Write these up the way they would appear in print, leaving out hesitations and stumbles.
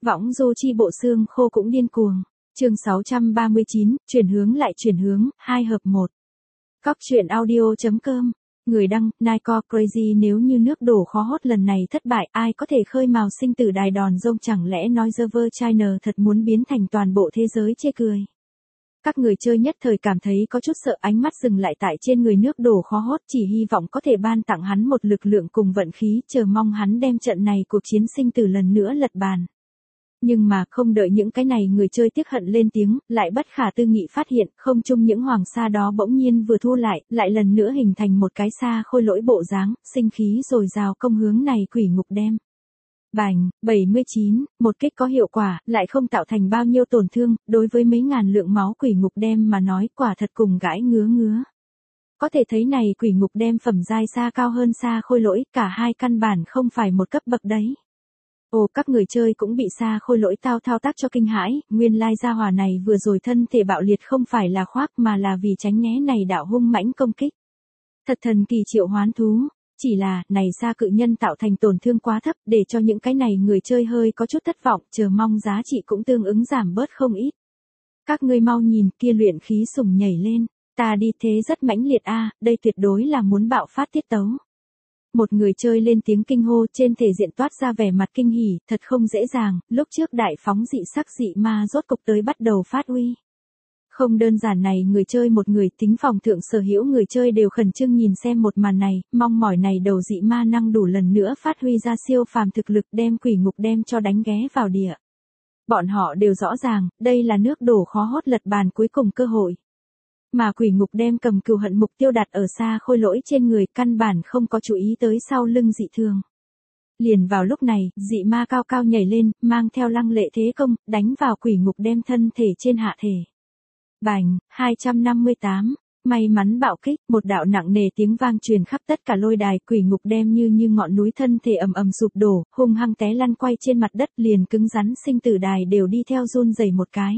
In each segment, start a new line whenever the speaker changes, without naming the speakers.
Võng du chi bộ xương khô cũng điên cuồng. Chương 639, chuyển hướng, 2 hợp 1. Cóc truyện audio.com. Người đăng, Nike Crazy. Nếu như nước đổ khó hốt lần này thất bại, ai có thể khơi mào sinh tử đài đòn rông, chẳng lẽ nói server China thật muốn biến thành toàn bộ thế giới chê cười. Các người chơi nhất thời cảm thấy có chút sợ, ánh mắt dừng lại tại trên người nước đổ khó hốt, chỉ hy vọng có thể ban tặng hắn một lực lượng cùng vận khí, chờ mong hắn đem trận này cuộc chiến sinh tử lần nữa lật bàn. Nhưng mà không đợi những cái này người chơi tiếc hận lên tiếng, lại bất khả tư nghị phát hiện, không chung những hoàng sa đó bỗng nhiên vừa thu lại lần nữa hình thành một cái sa khôi lỗi bộ dáng, sinh khí dồi dào công hướng này quỷ ngục đem. Bành, 79, một kích có hiệu quả, lại không tạo thành bao nhiêu tổn thương, đối với mấy ngàn lượng máu quỷ ngục đem mà nói quả thật cùng gãi ngứa. Có thể thấy này quỷ ngục đem phẩm giai xa cao hơn sa khôi lỗi, cả hai căn bản không phải một cấp bậc đấy. Ồ, các người chơi cũng bị sa khôi lỗi thao tác cho kinh hãi, nguyên lai gia hỏa này vừa rồi thân thể bạo liệt không phải là khoác mà là vì tránh né này đạo hung mãnh công kích. Thật thần kỳ triệu hoán thú, chỉ là, này sa cự nhân tạo thành tổn thương quá thấp, để cho những cái này người chơi hơi có chút thất vọng, chờ mong giá trị cũng tương ứng giảm bớt không ít. Các ngươi mau nhìn, kia luyện khí sủng nhảy lên, ta đi thế rất mãnh liệt a, đây tuyệt đối là muốn bạo phát tiết tấu. Một người chơi lên tiếng kinh hô, trên thể diện toát ra vẻ mặt kinh hỉ, thật không dễ dàng, lúc trước đại phóng dị sắc dị ma rốt cục tới bắt đầu phát uy. Không đơn giản này người chơi một người, tính phòng thượng sở hữu người chơi đều khẩn trương nhìn xem một màn này, mong mỏi này đầu dị ma năng đủ lần nữa phát huy ra siêu phàm thực lực đem quỷ ngục đem cho đánh ghé vào địa. Bọn họ đều rõ ràng, đây là nước đổ khó hốt lật bàn cuối cùng cơ hội. Mà quỷ ngục đem cầm cừu hận mục tiêu đặt ở xa khôi lỗi trên người, căn bản không có chú ý tới sau lưng dị thường. Liền vào lúc này, dị ma cao cao nhảy lên, mang theo lăng lệ thế công, đánh vào quỷ ngục đem thân thể trên hạ thể. Bành, 258, may mắn bạo kích, một đạo nặng nề tiếng vang truyền khắp tất cả lôi đài, quỷ ngục đem như ngọn núi thân thể ầm sụp đổ, hung hăng té lăn quay trên mặt đất, liền cứng rắn sinh tử đài đều đi theo run rẩy một cái.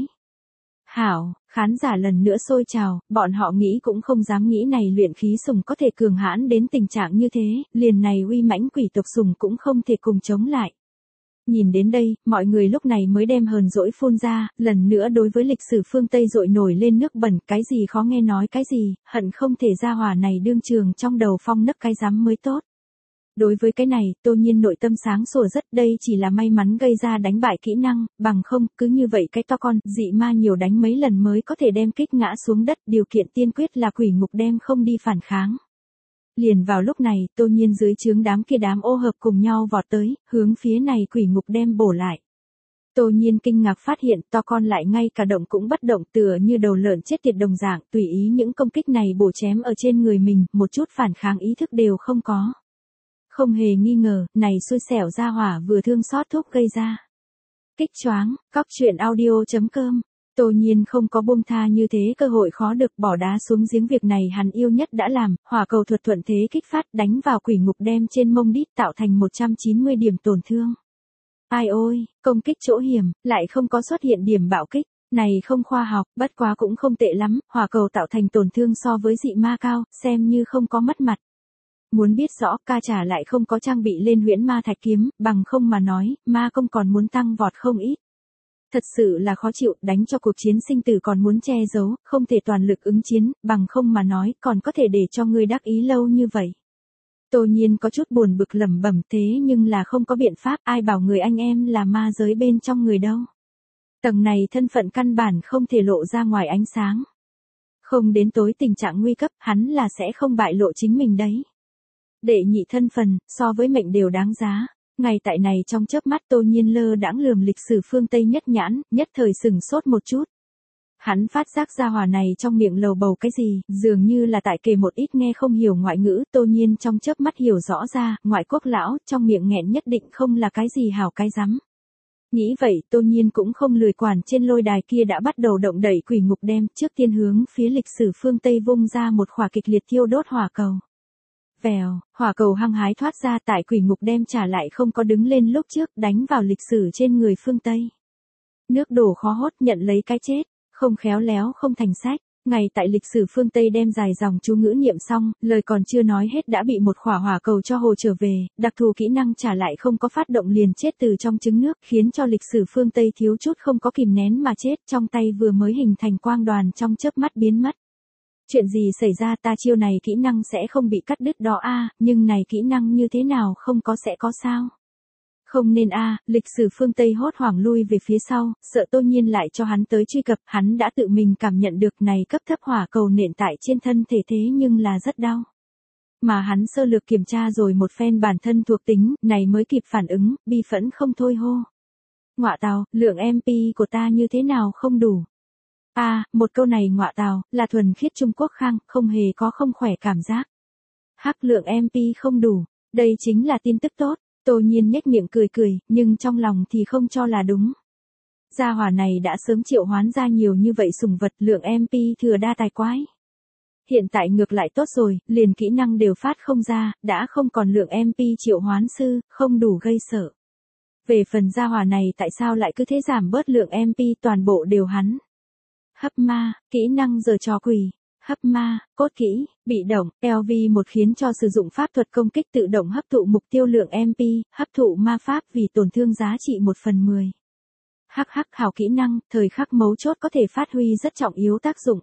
Hảo, khán giả lần nữa sôi trào, bọn họ nghĩ cũng không dám nghĩ này luyện khí sủng có thể cường hãn đến tình trạng như thế, liền này uy mãnh quỷ tộc sủng cũng không thể cùng chống lại. Nhìn đến đây, mọi người lúc này mới đem hờn dỗi phun ra, lần nữa đối với lịch sử phương Tây dội nổi lên nước bẩn, cái gì khó nghe nói cái gì, hận không thể ra hỏa này đương trường trong đầu phong nấc cái rắm mới tốt. Đối với cái này, Tô Nhiên nội tâm sáng sủa rất, đây chỉ là may mắn gây ra đánh bại kỹ năng, bằng không, cứ như vậy cái to con, dị ma nhiều đánh mấy lần mới có thể đem kích ngã xuống đất, điều kiện tiên quyết là quỷ ngục đem không đi phản kháng. Liền vào lúc này, Tô Nhiên dưới trướng đám ô hợp cùng nhau vọt tới, hướng phía này quỷ ngục đem bổ lại. Tô Nhiên kinh ngạc phát hiện to con lại ngay cả động cũng bất động, tựa như đầu lợn chết tiệt đồng dạng, tùy ý những công kích này bổ chém ở trên người mình, một chút phản kháng ý thức đều không có. Không hề nghi ngờ, này xui xẻo ra hỏa vừa thương xót thúc gây ra. Kích choáng, cóc truyện audio.com. Tô Nhiên không có buông tha như thế cơ hội khó được, bỏ đá xuống giếng, việc này hắn yêu nhất đã làm, hỏa cầu thuật thuận thế kích phát đánh vào quỷ ngục đem trên mông đít, tạo thành 190 điểm tổn thương. Ai ôi, công kích chỗ hiểm, lại không có xuất hiện điểm bạo kích, này không khoa học, bất quá cũng không tệ lắm, hỏa cầu tạo thành tổn thương so với dị ma cao, xem như không có mất mặt. Muốn biết rõ, ca trả lại không có trang bị lên huyễn ma thạch kiếm, bằng không mà nói, ma công còn muốn tăng vọt không ít. Thật sự là khó chịu, đánh cho cuộc chiến sinh tử còn muốn che giấu, không thể toàn lực ứng chiến, bằng không mà nói, còn có thể để cho ngươi đắc ý lâu như vậy. Tô Nhiên có chút buồn bực lẩm bẩm, thế nhưng là không có biện pháp, ai bảo người anh em là ma giới bên trong người đâu. Tầng này thân phận căn bản không thể lộ ra ngoài ánh sáng. Không đến tối tình trạng nguy cấp, hắn là sẽ không bại lộ chính mình đấy. Đệ nhị thân phần, so với mệnh đều đáng giá. Ngay tại này trong chớp mắt Tô Nhiên lơ đãng lườm lịch sử phương Tây nhất nhãn, nhất thời sừng sốt một chút. Hắn phát giác ra hỏa này trong miệng lầu bầu cái gì, dường như là tại kể một ít nghe không hiểu ngoại ngữ, Tô Nhiên trong chớp mắt hiểu rõ ra, ngoại quốc lão, trong miệng nghẹn nhất định không là cái gì hảo cái rắm. Nghĩ vậy, Tô Nhiên cũng không lười quản, trên lôi đài kia đã bắt đầu động đẩy quỷ ngục đem, trước tiên hướng phía lịch sử phương Tây vung ra một khỏa kịch liệt thiêu đốt hỏa cầu. Vèo, hỏa cầu hăng hái thoát ra, tại quỷ ngục đem trả lại không có đứng lên lúc trước, đánh vào lịch sử trên người phương Tây. Nước đổ khó hốt, nhận lấy cái chết, không khéo léo không thành sách, Ngay tại lịch sử phương Tây đem dài dòng chú ngữ niệm xong, lời còn chưa nói hết đã bị một khỏa hỏa cầu cho hồ trở về, đặc thù kỹ năng trả lại không có phát động liền chết từ trong trứng nước, khiến cho lịch sử phương Tây thiếu chút không có kìm nén mà chết, trong tay vừa mới hình thành quang đoàn trong chớp mắt biến mất. Chuyện gì xảy ra, ta chiêu này kỹ năng sẽ không bị cắt đứt đó a, nhưng này kỹ năng như thế nào không có sẽ có sao? Không nên a, lịch sử phương Tây hốt hoảng lui về phía sau, sợ Tô Nhiên lại cho hắn tới truy cập, hắn đã tự mình cảm nhận được này cấp thấp hỏa cầu nện tại trên thân thể thế nhưng là rất đau. Mà hắn sơ lược kiểm tra rồi một phen bản thân thuộc tính, này mới kịp phản ứng, bi phẫn không thôi hô. Ngọa tào, lượng MP của ta như thế nào không đủ? Một câu này ngọa tào, là thuần khiết Trung Quốc khang, không hề có không khỏe cảm giác. Hắc, lượng MP không đủ, đây chính là tin tức tốt. Tô Nhiên nhếch miệng cười cười, nhưng trong lòng thì không cho là đúng. Gia hỏa này đã sớm triệu hoán ra nhiều như vậy sủng vật, lượng MP thừa đa tài quái. Hiện tại ngược lại tốt rồi, liền kỹ năng đều phát không ra, đã không còn lượng MP triệu hoán sư, không đủ gây sợ. Về phần gia hỏa này tại sao lại cứ thế giảm bớt lượng MP, toàn bộ đều hắn. Hấp ma, kỹ năng giờ trò quỷ. Hấp ma, cốt kỹ, bị động, LV1 khiến cho sử dụng pháp thuật công kích tự động hấp thụ mục tiêu lượng MP, hấp thụ ma pháp vì tổn thương giá trị 1/10. Hắc hảo kỹ năng, thời khắc mấu chốt có thể phát huy rất trọng yếu tác dụng.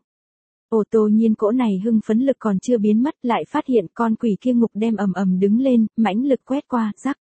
Tô Nhiên cỗ này hưng phấn lực còn chưa biến mất, lại phát hiện con quỷ kia ngục đem ầm đứng lên, mãnh lực quét qua,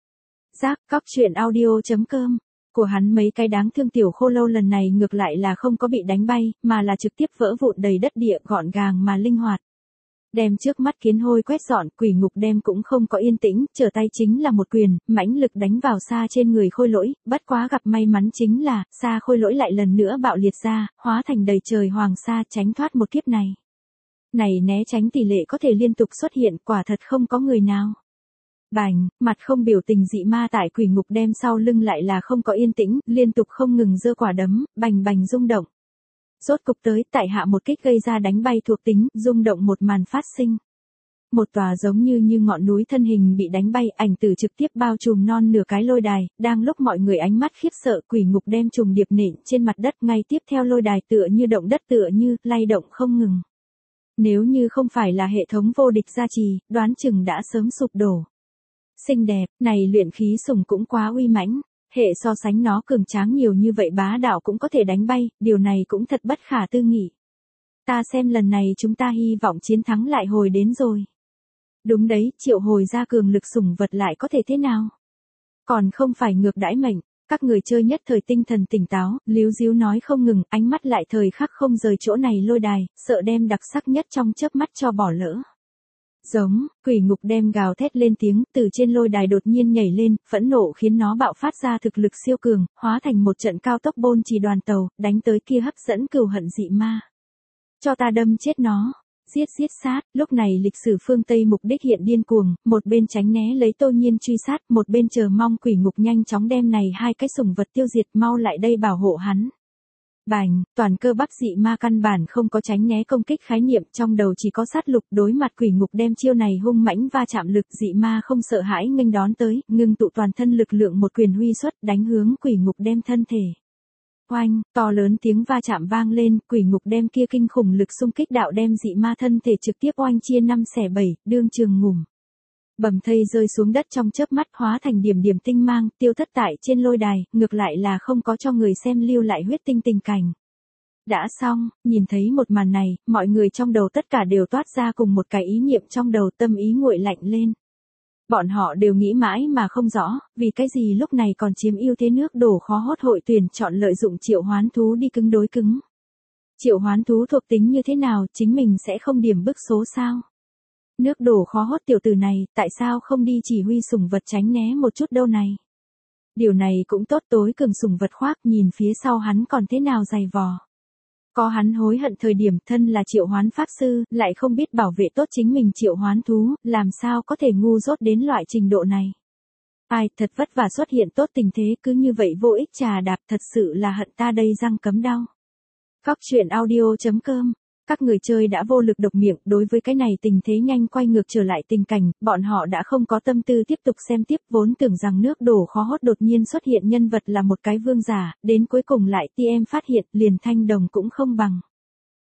rắc, cóc truyện audio.com. Của hắn mấy cái đáng thương tiểu khô lâu lần này ngược lại là không có bị đánh bay, mà là trực tiếp vỡ vụn đầy đất địa, gọn gàng mà linh hoạt. Đem trước mắt kiến hôi quét dọn, quỷ ngục đem cũng không có yên tĩnh, trở tay chính là một quyền, mãnh lực đánh vào xa trên người khôi lỗi, bất quá gặp may mắn chính là, xa khôi lỗi lại lần nữa bạo liệt ra, hóa thành đầy trời hoàng sa tránh thoát một kiếp này. Này né tránh tỷ lệ có thể liên tục xuất hiện, quả thật không có người nào. Bành, mặt không biểu tình dị ma tại quỷ ngục đem sau lưng lại là không có yên tĩnh, liên tục không ngừng giơ quả đấm, bành rung động. Rốt cục tới, tại hạ một kích gây ra đánh bay thuộc tính, rung động một màn phát sinh. Một tòa giống như ngọn núi thân hình bị đánh bay, ảnh tử trực tiếp bao trùm non nửa cái lôi đài, đang lúc mọi người ánh mắt khiếp sợ, quỷ ngục đem trùng điệp nện trên mặt đất, ngay tiếp theo lôi đài tựa như động đất tựa như, lay động không ngừng. Nếu như không phải là hệ thống vô địch gia trì, đoán chừng đã sớm sụp đổ. Xinh đẹp, này luyện khí sủng cũng quá uy mãnh, hệ so sánh nó cường tráng nhiều như vậy bá đạo cũng có thể đánh bay, điều này cũng thật bất khả tư nghị. Ta xem lần này chúng ta hy vọng chiến thắng lại hồi đến rồi. Đúng đấy, triệu hồi ra cường lực sủng vật lại có thể thế nào? Còn không phải ngược đãi mệnh, các người chơi nhất thời tinh thần tỉnh táo, líu díu nói không ngừng, ánh mắt lại thời khắc không rời chỗ này lôi đài, sợ đem đặc sắc nhất trong chớp mắt cho bỏ lỡ. Giống, quỷ ngục đem gào thét lên tiếng, từ trên lôi đài đột nhiên nhảy lên, phẫn nộ khiến nó bạo phát ra thực lực siêu cường, hóa thành một trận cao tốc bôn trì đoàn tàu, đánh tới kia hấp dẫn cừu hận dị ma. Cho ta đâm chết nó, giết sát, lúc này lịch sử phương Tây mục đích hiện điên cuồng, một bên tránh né lấy Tô Nhiên truy sát, một bên chờ mong quỷ ngục nhanh chóng đem này hai cái sủng vật tiêu diệt, mau lại đây bảo hộ hắn. Bành, toàn cơ bắp dị ma căn bản không có tránh né công kích khái niệm, trong đầu chỉ có sát lục, đối mặt quỷ ngục đem chiêu này hung mãnh va chạm lực, dị ma không sợ hãi nghênh đón tới, ngưng tụ toàn thân lực lượng một quyền huy xuất, đánh hướng quỷ ngục đem thân thể. Oanh, to lớn tiếng va chạm vang lên, quỷ ngục đem kia kinh khủng lực xung kích đạo đem dị ma thân thể trực tiếp oanh chia 5/7, đương trường ngủm. Bầm thây rơi xuống đất trong chớp mắt, hóa thành điểm tinh mang, tiêu thất tại trên lôi đài, ngược lại là không có cho người xem lưu lại huyết tinh tình cảnh. Đã xong, nhìn thấy một màn này, mọi người trong đầu tất cả đều toát ra cùng một cái ý niệm trong đầu, tâm ý nguội lạnh lên. Bọn họ đều nghĩ mãi mà không rõ, vì cái gì lúc này còn chiếm ưu thế nước đổ khó hốt hội tuyển chọn lợi dụng triệu hoán thú đi cứng đối cứng. Triệu hoán thú thuộc tính như thế nào, chính mình sẽ không điểm bức số sao? Nước đổ khó hốt tiểu tử này, tại sao không đi chỉ huy sủng vật tránh né một chút đâu này? Điều này cũng tốt, tối cường sủng vật khoác, nhìn phía sau hắn còn thế nào dày vò. Có hắn hối hận thời điểm, thân là triệu hoán pháp sư, lại không biết bảo vệ tốt chính mình triệu hoán thú, làm sao có thể ngu dốt đến loại trình độ này. Ai, thật vất vả xuất hiện tốt tình thế, cứ như vậy vô ích trà đạp, thật sự là hận ta đây răng cấm đau. Cóc truyện audio.com. Các người chơi đã vô lực độc miệng, đối với cái này tình thế nhanh quay ngược trở lại tình cảnh, bọn họ đã không có tâm tư tiếp tục xem tiếp, vốn tưởng rằng nước đổ khó hốt đột nhiên xuất hiện nhân vật là một cái vương giả, đến cuối cùng lại TM phát hiện, liền thanh đồng cũng không bằng.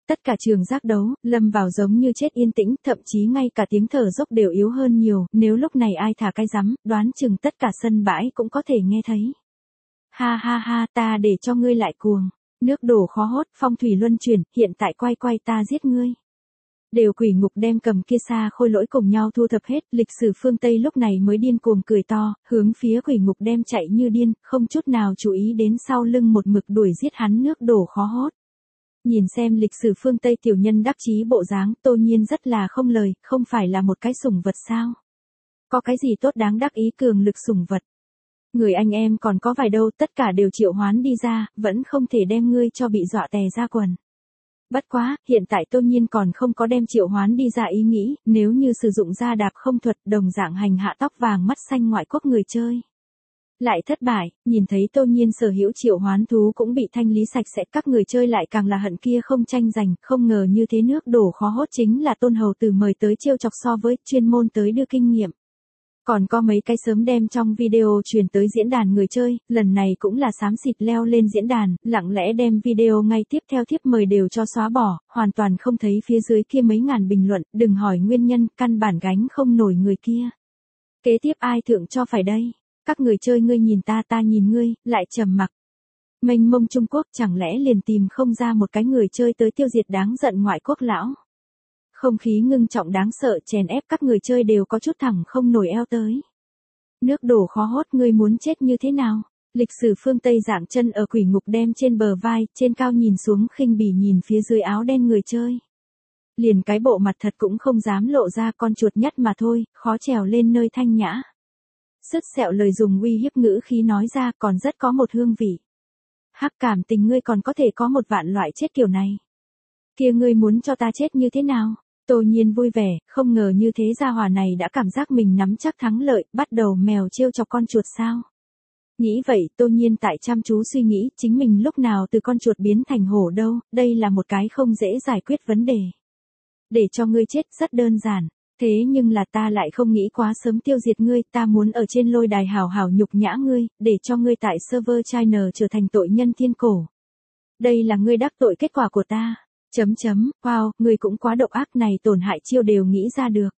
Tất cả trường giác đấu, lâm vào giống như chết yên tĩnh, thậm chí ngay cả tiếng thở dốc đều yếu hơn nhiều, nếu lúc này ai thả cái rắm, đoán chừng tất cả sân bãi cũng có thể nghe thấy. Ha ha ha, ta để cho ngươi lại cuồng. Nước đổ khó hốt, phong thủy luân chuyển, hiện tại quay quay ta giết ngươi. Đều quỷ ngục đem cầm kia xa khôi lỗi cùng nhau thu thập hết, lịch sử phương Tây lúc này mới điên cuồng cười to, hướng phía quỷ ngục đem chạy như điên, không chút nào chú ý đến sau lưng một mực đuổi giết hắn nước đổ khó hốt. Nhìn xem lịch sử phương Tây tiểu nhân đắc chí bộ dáng, Tô Nhiên rất là không lời, không phải là một cái sủng vật sao? Có cái gì tốt đáng đắc ý cường lực sủng vật? Người anh em còn có vài đâu, tất cả đều triệu hoán đi ra, vẫn không thể đem ngươi cho bị dọa tè ra quần. Bất quá, hiện tại Tô Nhiên còn không có đem triệu hoán đi ra ý nghĩ, nếu như sử dụng ra đạp không thuật đồng dạng hành hạ tóc vàng mắt xanh ngoại quốc người chơi. Lại thất bại, nhìn thấy Tô Nhiên sở hữu triệu hoán thú cũng bị thanh lý sạch sẽ, các người chơi lại càng là hận kia không tranh giành, không ngờ như thế nước đổ khó hốt chính là Tôn Hầu Tử mời tới trêu chọc so với chuyên môn tới đưa kinh nghiệm. Còn có mấy cái sớm đem trong video truyền tới diễn đàn người chơi, lần này cũng là xám xịt leo lên diễn đàn, lặng lẽ đem video ngay tiếp theo thiếp mời đều cho xóa bỏ, hoàn toàn không thấy phía dưới kia mấy ngàn bình luận, đừng hỏi nguyên nhân, căn bản gánh không nổi người kia. Kế tiếp ai thượng cho phải đây? Các người chơi ngươi nhìn ta nhìn ngươi, lại trầm mặc. Mênh mông Trung Quốc chẳng lẽ liền tìm không ra một cái người chơi tới tiêu diệt đáng giận ngoại quốc lão. Không khí ngưng trọng đáng sợ chèn ép các người chơi đều có chút thẳng không nổi eo tới. Nước đổ khó hốt ngươi muốn chết như thế nào? Lịch sử phương Tây dạng chân ở quỷ ngục đem trên bờ vai, trên cao nhìn xuống khinh bỉ nhìn phía dưới áo đen người chơi. Liền cái bộ mặt thật cũng không dám lộ ra con chuột nhất mà thôi, khó trèo lên nơi thanh nhã. Sứt sẹo lời dùng uy hiếp ngữ khí nói ra còn rất có một hương vị. Hắc cảm tình ngươi còn có thể có một vạn loại chết kiểu này. Kia ngươi muốn cho ta chết như thế nào? Tô Nhiên vui vẻ, không ngờ như thế gia hỏa này đã cảm giác mình nắm chắc thắng lợi, bắt đầu mèo trêu chọc con chuột sao. Nghĩ vậy, Tô Nhiên tại chăm chú suy nghĩ, chính mình lúc nào từ con chuột biến thành hổ đâu, đây là một cái không dễ giải quyết vấn đề. Để cho ngươi chết rất đơn giản, thế nhưng là ta lại không nghĩ quá sớm tiêu diệt ngươi, ta muốn ở trên lôi đài hào hào nhục nhã ngươi, để cho ngươi tại server China trở thành tội nhân thiên cổ. Đây là ngươi đắc tội kết quả của ta. Wow, ngươi cũng quá độc ác này tổn hại chiêu đều nghĩ ra được.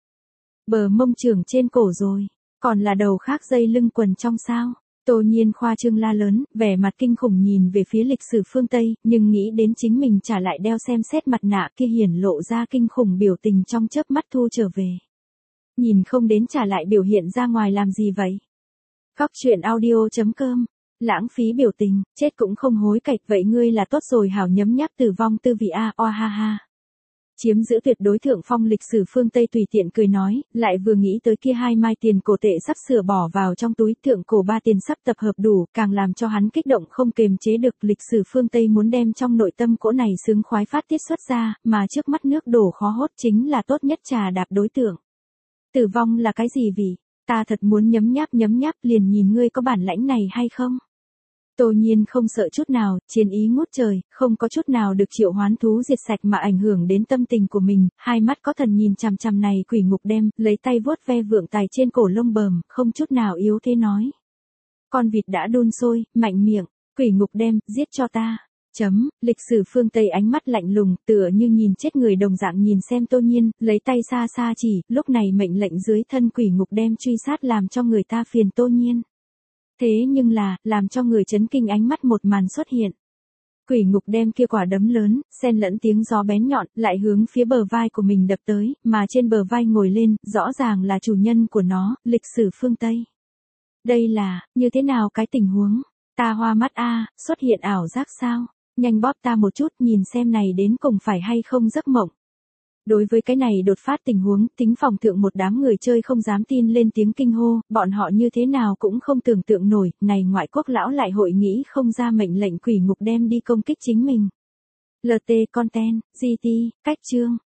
Bờ mông trưởng trên cổ rồi, còn là đầu khác dây lưng quần trong sao. Tô Nhiên khoa trương la lớn, vẻ mặt kinh khủng nhìn về phía lịch sử phương Tây, nhưng nghĩ đến chính mình trả lại đeo xem xét mặt nạ kia hiển lộ ra kinh khủng biểu tình trong chớp mắt thu trở về. Nhìn không đến trả lại biểu hiện ra ngoài làm gì vậy? Cóc truyện audio.com. Lãng phí biểu tình, chết cũng không hối cải, vậy ngươi là tốt rồi hảo nhấm nháp tử vong tư vị a, oa ha ha. Chiếm giữ tuyệt đối thượng phong lịch sử phương Tây tùy tiện cười nói, lại vừa nghĩ tới kia 2 mai tiền cổ tệ sắp sửa bỏ vào trong túi, thượng cổ 3 tiền sắp tập hợp đủ, càng làm cho hắn kích động không kềm chế được. Lịch sử phương Tây muốn đem trong nội tâm cỗ này sướng khoái phát tiết xuất ra, mà trước mắt nước đổ khó hốt chính là tốt nhất trà đạp đối tượng. Tử vong là cái gì vì? Ta thật muốn nhấm nháp liền nhìn ngươi có bản lãnh này hay không? Tô Nhiên không sợ chút nào, chiến ý ngút trời, không có chút nào được triệu hoán thú diệt sạch mà ảnh hưởng đến tâm tình của mình, hai mắt có thần nhìn chằm chằm này quỷ ngục đem, lấy tay vuốt ve vượng tài trên cổ lông bờm, không chút nào yếu thế nói. Con vịt đã đun sôi, mạnh miệng, quỷ ngục đem, giết cho ta. Lịch sử phương Tây ánh mắt lạnh lùng, tựa như nhìn chết người đồng dạng nhìn xem Tô Nhiên, lấy tay xa xa chỉ, lúc này mệnh lệnh dưới thân quỷ ngục đem truy sát làm cho người ta phiền Tô Nhiên. Thế nhưng là, làm cho người chấn kinh ánh mắt một màn xuất hiện. Quỷ ngục đem kia quả đấm lớn, xen lẫn tiếng gió bén nhọn, lại hướng phía bờ vai của mình đập tới, mà trên bờ vai ngồi lên, rõ ràng là chủ nhân của nó, lịch sử phương Tây. Đây là, như thế nào cái tình huống? Ta hoa mắt a, xuất hiện ảo giác sao? Nhanh bóp ta một chút nhìn xem này đến cùng phải hay không giấc mộng. Đối với cái này đột phát tình huống, tính phòng thượng một đám người chơi không dám tin lên tiếng kinh hô, bọn họ như thế nào cũng không tưởng tượng nổi, này ngoại quốc lão lại hội nghĩ không ra mệnh lệnh quỷ ngục đem đi công kích chính mình. LT Content, GT, cách chương.